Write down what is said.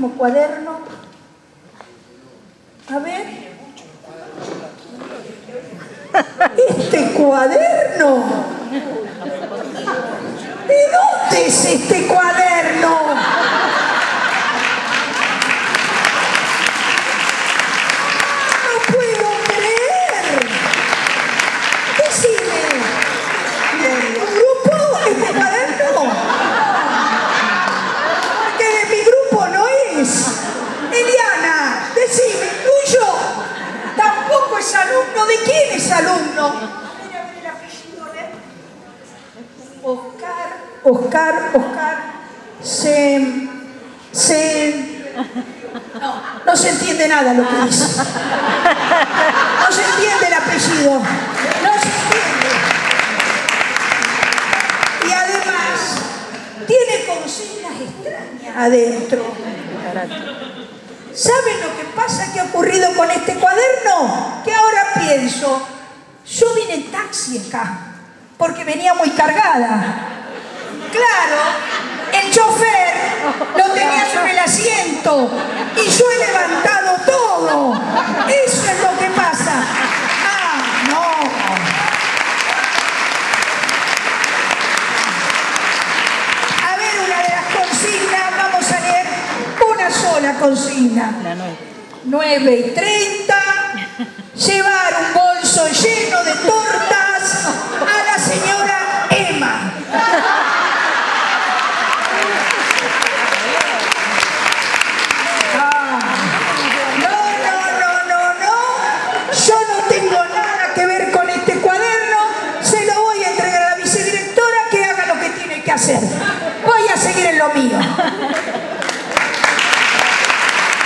último cuaderno. A ver. Este cuaderno. ¿De dónde es este cuaderno? No puedo creer. Decime. ¿Un grupo? ¿Este cuaderno? Que de mi grupo no es. Eliana, decime, ¿tuyo? Tampoco es alumno. ¿De quién es alumno? A ver el apellido, Oscar. No se entiende nada lo que dice. No se entiende el apellido. No se entiende. Y además, tiene consignas extrañas adentro. ¿Saben lo que pasa que ha ocurrido con este cuaderno? Que ahora pienso, yo vine en taxi acá, porque venía muy cargada. Claro, el chofer lo tenía sobre el asiento y yo he levantado todo. Eso es lo que pasa. Ah, no. A ver, una de las consignas, vamos a leer una sola consigna. 9:30, llevar un bolso lleno de todo